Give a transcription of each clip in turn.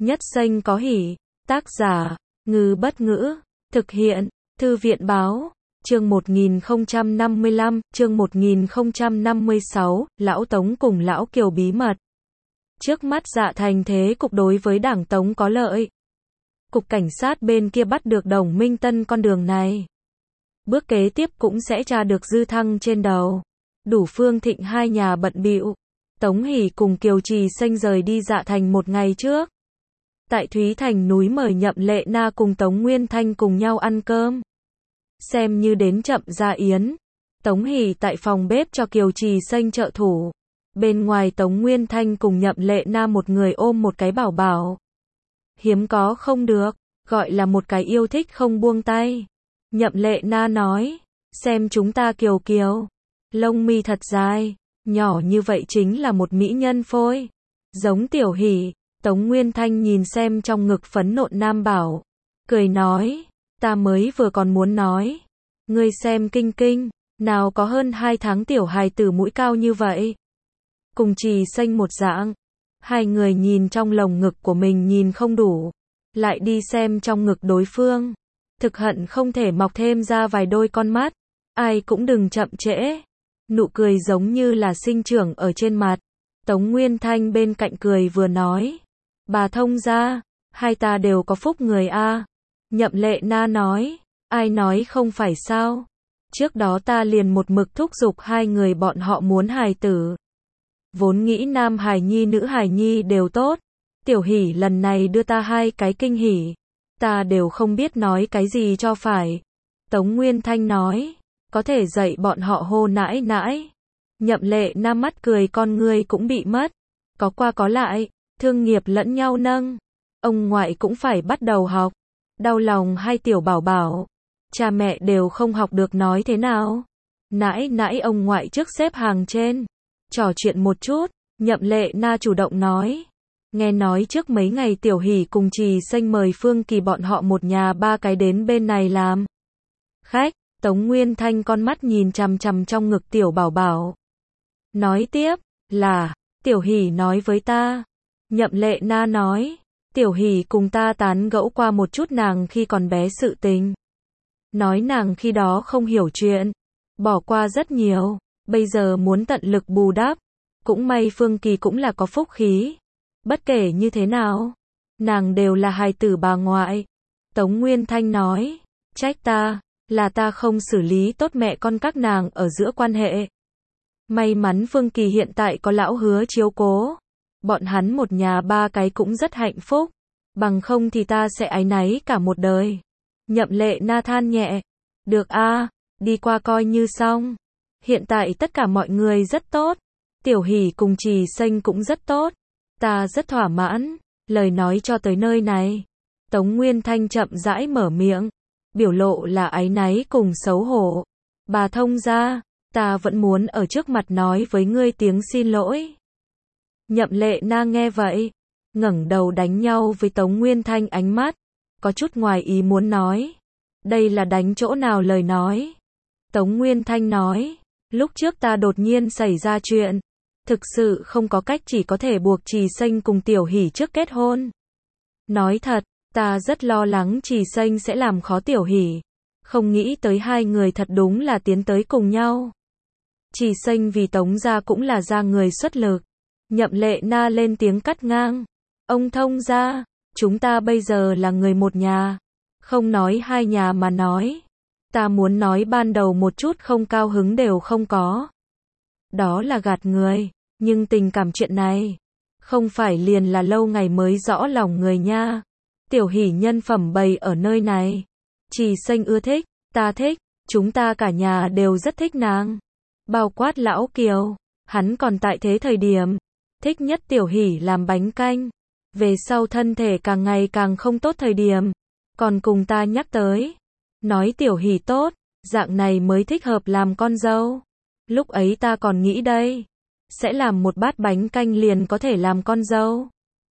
Nhất xanh có hỉ. Tác giả, Ngư Bất Ngữ. Thực hiện, Thư viện Báo. Chương 1055, chương 1056, Lão Tống cùng Lão Kiều bí mật. Trước mắt Dạ Thành thế cục đối với Đảng Tống có lợi. Cục cảnh sát bên kia bắt được Đồng Minh Tân con đường này. Bước kế tiếp cũng sẽ tra được Dư Thăng trên đầu. Đủ Phương Thịnh hai nhà bận bịu. Tống Hỷ cùng Kiều Trì Xanh rời đi Dạ Thành một ngày trước. Tại Thúy Thành núi mời Nhậm Lệ Na cùng Tống Nguyên Thanh cùng nhau ăn cơm. Xem như đến chậm ra yến. Tống Hỷ tại phòng bếp cho Kiều Trì Xanh trợ thủ. Bên ngoài Tống Nguyên Thanh cùng Nhậm Lệ Na một người ôm một cái bảo bảo. Hiếm có không được, gọi là một cái yêu thích không buông tay. Nhậm Lệ Na nói, xem chúng ta Kiều Kiều. Lông mi thật dài, nhỏ như vậy chính là một mỹ nhân phôi. Giống Tiểu Hỷ. Tống Nguyên Thanh nhìn xem trong ngực phấn nộn nam bảo. Cười nói, ta mới vừa còn muốn nói. Ngươi xem Kinh Kinh, nào có hơn 2 tháng tiểu hài tử mũi cao như vậy. Cùng Trì Xanh một dạng. Hai người nhìn trong lồng ngực của mình nhìn không đủ. Lại đi xem trong ngực đối phương. Thực hận không thể mọc thêm ra vài đôi con mắt. Ai cũng đừng chậm trễ. Nụ cười giống như là sinh trưởng ở trên mặt. Tống Nguyên Thanh bên cạnh cười vừa nói. Bà thông gia, hai ta đều có phúc người a. Nhậm Lệ Na nói, ai nói không phải sao. Trước đó ta liền một mực thúc giục hai người bọn họ muốn hài tử. Vốn nghĩ nam hài nhi nữ hài nhi đều tốt. Tiểu Hỷ lần này đưa ta hai cái kinh hỉ. Ta đều không biết nói cái gì cho phải. Tống Nguyên Thanh nói, có thể dạy bọn họ hô nãi nãi. Nhậm Lệ Na mắt cười con ngươi cũng bị mất. Có qua có lại. Thương nghiệp lẫn nhau nâng. Ông ngoại cũng phải bắt đầu học. Đau lòng hai tiểu bảo bảo. Cha mẹ đều không học được nói thế nào. Nãi nãi ông ngoại trước xếp hàng trên. Trò chuyện một chút. Nhậm Lệ Na chủ động nói. Nghe nói trước mấy ngày Tiểu Hỷ cùng Trì Xanh mời Phương Kỳ bọn họ một nhà ba cái đến bên này làm khách. Tống Nguyên Thanh con mắt nhìn chằm chằm trong ngực tiểu bảo bảo. Nói tiếp là Tiểu Hỷ nói với ta. Nhậm Lệ Na nói, Tiểu Hỷ cùng ta tán gẫu qua một chút nàng khi còn bé sự tình. Nói nàng khi đó không hiểu chuyện, bỏ qua rất nhiều, bây giờ muốn tận lực bù đắp. Cũng may Phương Kỳ cũng là có phúc khí. Bất kể như thế nào, nàng đều là hài tử bà ngoại. Tống Nguyên Thanh nói, trách ta, là ta không xử lý tốt mẹ con các nàng ở giữa quan hệ. May mắn Phương Kỳ hiện tại có lão Hứa chiếu cố. Bọn hắn một nhà ba cái cũng rất hạnh phúc. Bằng không thì ta sẽ áy náy cả một đời. Nhậm Lệ Na than nhẹ. Được a, đi qua coi như xong. Hiện tại tất cả mọi người rất tốt. Tiểu Hỷ cùng Trì Xanh cũng rất tốt. Ta rất thỏa mãn. Lời nói cho tới nơi này. Tống Nguyên Thanh chậm rãi mở miệng. Biểu lộ là áy náy cùng xấu hổ. Bà thông gia, ta vẫn muốn ở trước mặt nói với ngươi tiếng xin lỗi. Nhậm Lệ Na nghe vậy, ngẩng đầu đánh nhau với Tống Nguyên Thanh ánh mắt, có chút ngoài ý muốn nói. Đây là đánh chỗ nào lời nói? Tống Nguyên Thanh nói, lúc trước ta đột nhiên xảy ra chuyện, thực sự không có cách chỉ có thể buộc Trì Xanh cùng Tiểu Hỷ trước kết hôn. Nói thật, ta rất lo lắng Trì Xanh sẽ làm khó Tiểu Hỷ, không nghĩ tới hai người thật đúng là tiến tới cùng nhau. Trì Xanh vì Tống gia cũng là ra người xuất lực. Nhậm Lệ Na lên tiếng cắt ngang. Ông thông gia, chúng ta bây giờ là người một nhà. Không nói hai nhà mà nói. Ta muốn nói ban đầu một chút không cao hứng đều không có. Đó là gạt người. Nhưng tình cảm chuyện này, không phải liền là lâu ngày mới rõ lòng người nha. Tiểu Hỷ nhân phẩm bày ở nơi này. Trì Xanh ưa thích, ta thích, chúng ta cả nhà đều rất thích nàng. Bao quát lão Kiều, hắn còn tại thế thời điểm. Thích nhất Tiểu Hỷ làm bánh canh. Về sau thân thể càng ngày càng không tốt thời điểm. Còn cùng ta nhắc tới. Nói Tiểu Hỷ tốt, dạng này mới thích hợp làm con dâu. Lúc ấy ta còn nghĩ đây. Sẽ làm một bát bánh canh liền có thể làm con dâu.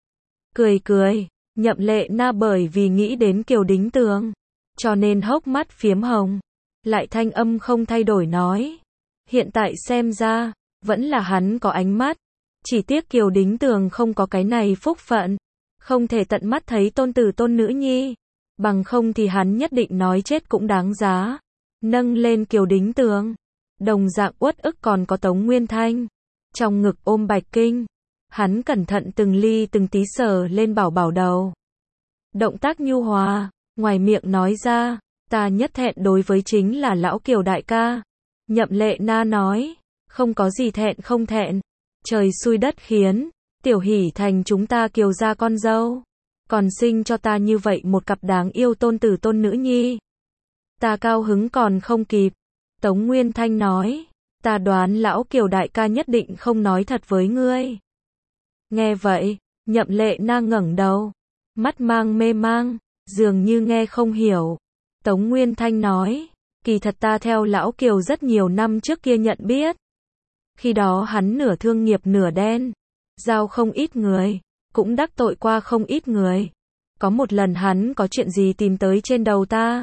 Cười cười, Nhậm Lệ Na bởi vì nghĩ đến Kiều Đính Tường. Cho nên hốc mắt phiếm hồng. Lại thanh âm không thay đổi nói. Hiện tại xem ra, vẫn là hắn có ánh mắt. Chỉ tiếc Kiều Đính Tường không có cái này phúc phận. không thể tận mắt thấy tôn tử tôn nữ nhi, bằng không thì hắn nhất định nói chết cũng đáng giá. Nâng lên Kiều Đính Tường, đồng dạng uất ức còn có Tống Nguyên Thanh, trong ngực ôm Bạch Kinh, hắn cẩn thận từng ly từng tí sờ lên Bảo Bảo đầu. Động tác nhu hòa, ngoài miệng nói ra, ta nhất thẹn đối với chính là lão Kiều đại ca. Nhậm Lệ Na nói, không có gì thẹn không thẹn, trời xui đất khiến, Tiểu Hỷ thành chúng ta Kiều gia con dâu, còn sinh cho ta như vậy một cặp đáng yêu tôn tử tôn nữ nhi. Ta cao hứng còn không kịp. Tống Nguyên Thanh nói, ta đoán lão Kiều đại ca nhất định không nói thật với ngươi. Nghe vậy, Nhậm Lệ Na ngẩng đầu, mắt mang mê mang, dường như nghe không hiểu. Tống Nguyên Thanh nói, kỳ thật ta theo lão Kiều rất nhiều năm trước kia nhận biết. Khi đó hắn nửa thương nghiệp nửa đen, giao không ít người, cũng đắc tội qua không ít người. Có một lần hắn có chuyện gì tìm tới trên đầu ta,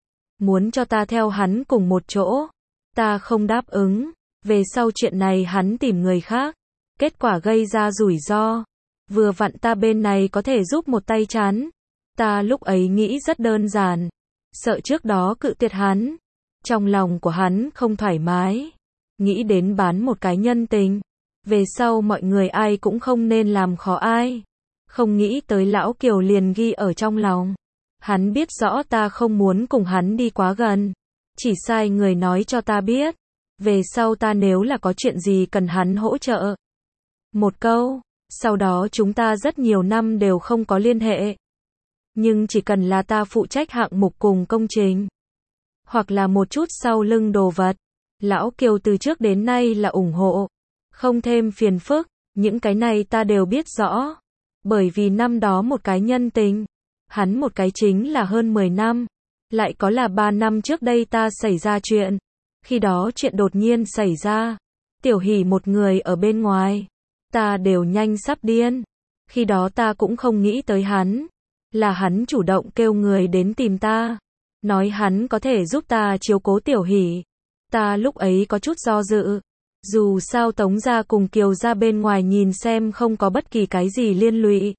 muốn cho ta theo hắn cùng một chỗ, ta không đáp ứng. Về sau chuyện này hắn tìm người khác, kết quả gây ra rủi ro. Vừa vặn ta bên này có thể giúp một tay chắn. Ta lúc ấy nghĩ rất đơn giản, sợ trước đó cự tuyệt hắn, trong lòng của hắn không thoải mái, nghĩ đến bán một cái nhân tình, về sau mọi người ai cũng không nên làm khó ai. Không nghĩ tới lão Kiều liền ghi ở trong lòng. Hắn biết rõ ta không muốn cùng hắn đi quá gần, chỉ sai người nói cho ta biết. Về sau ta nếu là có chuyện gì cần hắn hỗ trợ, một câu, sau đó chúng ta rất nhiều năm đều không có liên hệ. Nhưng chỉ cần là ta phụ trách hạng mục cùng công trình, hoặc là một chút sau lưng đồ vật, lão Kiều từ trước đến nay là ủng hộ, không thêm phiền phức, những cái này ta đều biết rõ. Bởi vì năm đó một cái nhân tình, hắn một cái chính là hơn 10 năm, lại có là 3 năm trước đây ta xảy ra chuyện. Khi đó chuyện đột nhiên xảy ra, Tiểu Hỷ một người ở bên ngoài, ta đều nhanh sắp điên. Khi đó ta cũng không nghĩ tới hắn, là hắn chủ động kêu người đến tìm ta, nói hắn có thể giúp ta chiếu cố Tiểu Hỷ. Ta lúc ấy có chút do dự, dù sao Tống gia cùng Kiều gia bên ngoài nhìn xem không có bất kỳ cái gì liên lụy.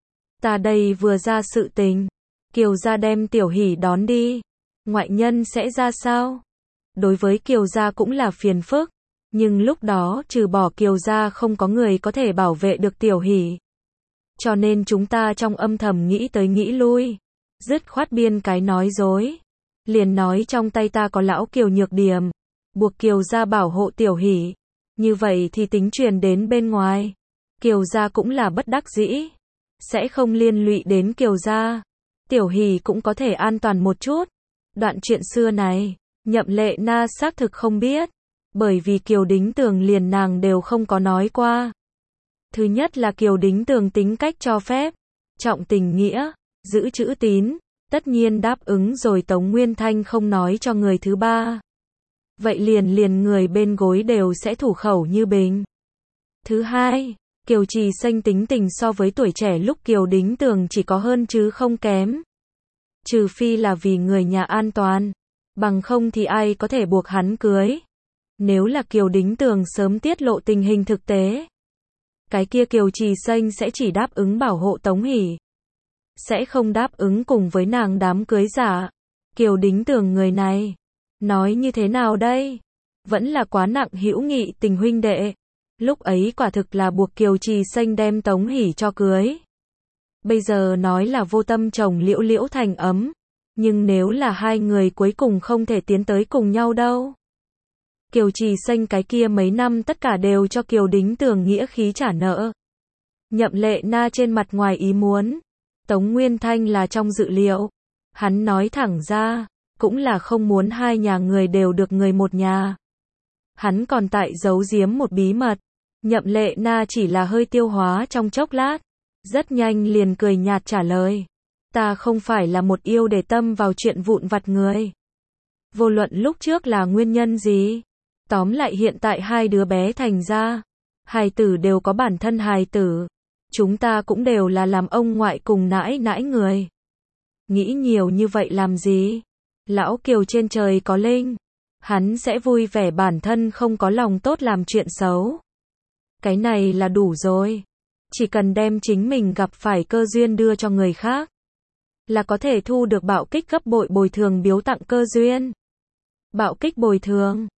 Ta đây vừa ra sự tình, Kiều gia đem Tiểu Hỷ đón đi, ngoại nhân sẽ ra sao? Đối với Kiều gia cũng là phiền phức, nhưng lúc đó trừ bỏ Kiều gia không có người có thể bảo vệ được Tiểu Hỷ. Cho nên chúng ta trong âm thầm nghĩ tới nghĩ lui, dứt khoát biên cái nói dối, liền nói trong tay ta có lão Kiều nhược điểm, buộc Kiều gia bảo hộ Tiểu Hỷ. Như vậy thì tính truyền đến bên ngoài, Kiều gia cũng là bất đắc dĩ, sẽ không liên lụy đến Kiều gia. Tiểu Hỷ cũng có thể an toàn một chút. Đoạn chuyện xưa này, Nhậm Lệ Na xác thực không biết, bởi vì Kiều Đính Tường liền nàng đều không có nói qua. Thứ nhất là Kiều Đính Tường tính cách cho phép, trọng tình nghĩa, giữ chữ tín, tất nhiên đáp ứng rồi Tống Nguyên Thanh không nói cho người thứ ba. Vậy liền người bên gối đều sẽ thủ khẩu như bình. Thứ hai, Kiều Trì Xanh tính tình so với tuổi trẻ lúc Kiều Đính Tường chỉ có hơn chứ không kém. Trừ phi là vì người nhà an toàn, bằng không thì ai có thể buộc hắn cưới. Nếu là Kiều Đính Tường sớm tiết lộ tình hình thực tế, cái kia Kiều Trì Xanh sẽ chỉ đáp ứng bảo hộ Tống Hỷ, sẽ không đáp ứng cùng với nàng đám cưới giả. Kiều Đính Tường người này, nói như thế nào đây? Vẫn là quá nặng hữu nghị tình huynh đệ. Lúc ấy quả thực là buộc Kiều Trì Xanh đem Tống Hỷ cho cưới. Bây giờ nói là vô tâm chồng liễu liễu thành ấm, nhưng nếu là hai người cuối cùng không thể tiến tới cùng nhau đâu. Kiều Trì Xanh cái kia mấy năm tất cả đều cho Kiều Đính Tường nghĩa khí trả nợ. Nhậm Lệ Na trên mặt ngoài ý muốn, Tống Nguyên Thanh là trong dự liệu. Hắn nói thẳng ra, cũng là không muốn hai nhà người đều được người một nhà. Hắn còn tại giấu giếm một bí mật. Nhậm Lệ Na chỉ là hơi tiêu hóa trong chốc lát, rất nhanh liền cười nhạt trả lời. Ta không phải là một yêu để tâm vào chuyện vụn vặt người. Vô luận lúc trước là nguyên nhân gì, tóm lại hiện tại hai đứa bé thành ra, hài tử đều có bản thân hài tử. Chúng ta cũng đều là làm ông ngoại cùng nãi nãi người. Nghĩ nhiều như vậy làm gì? Lão Kiều trên trời có linh, hắn sẽ vui vẻ bản thân không có lòng tốt làm chuyện xấu. Cái này là đủ rồi. Chỉ cần đem chính mình gặp phải cơ duyên đưa cho người khác, là có thể thu được bạo kích gấp bội bồi thường biếu tặng cơ duyên. Bạo kích bồi thường.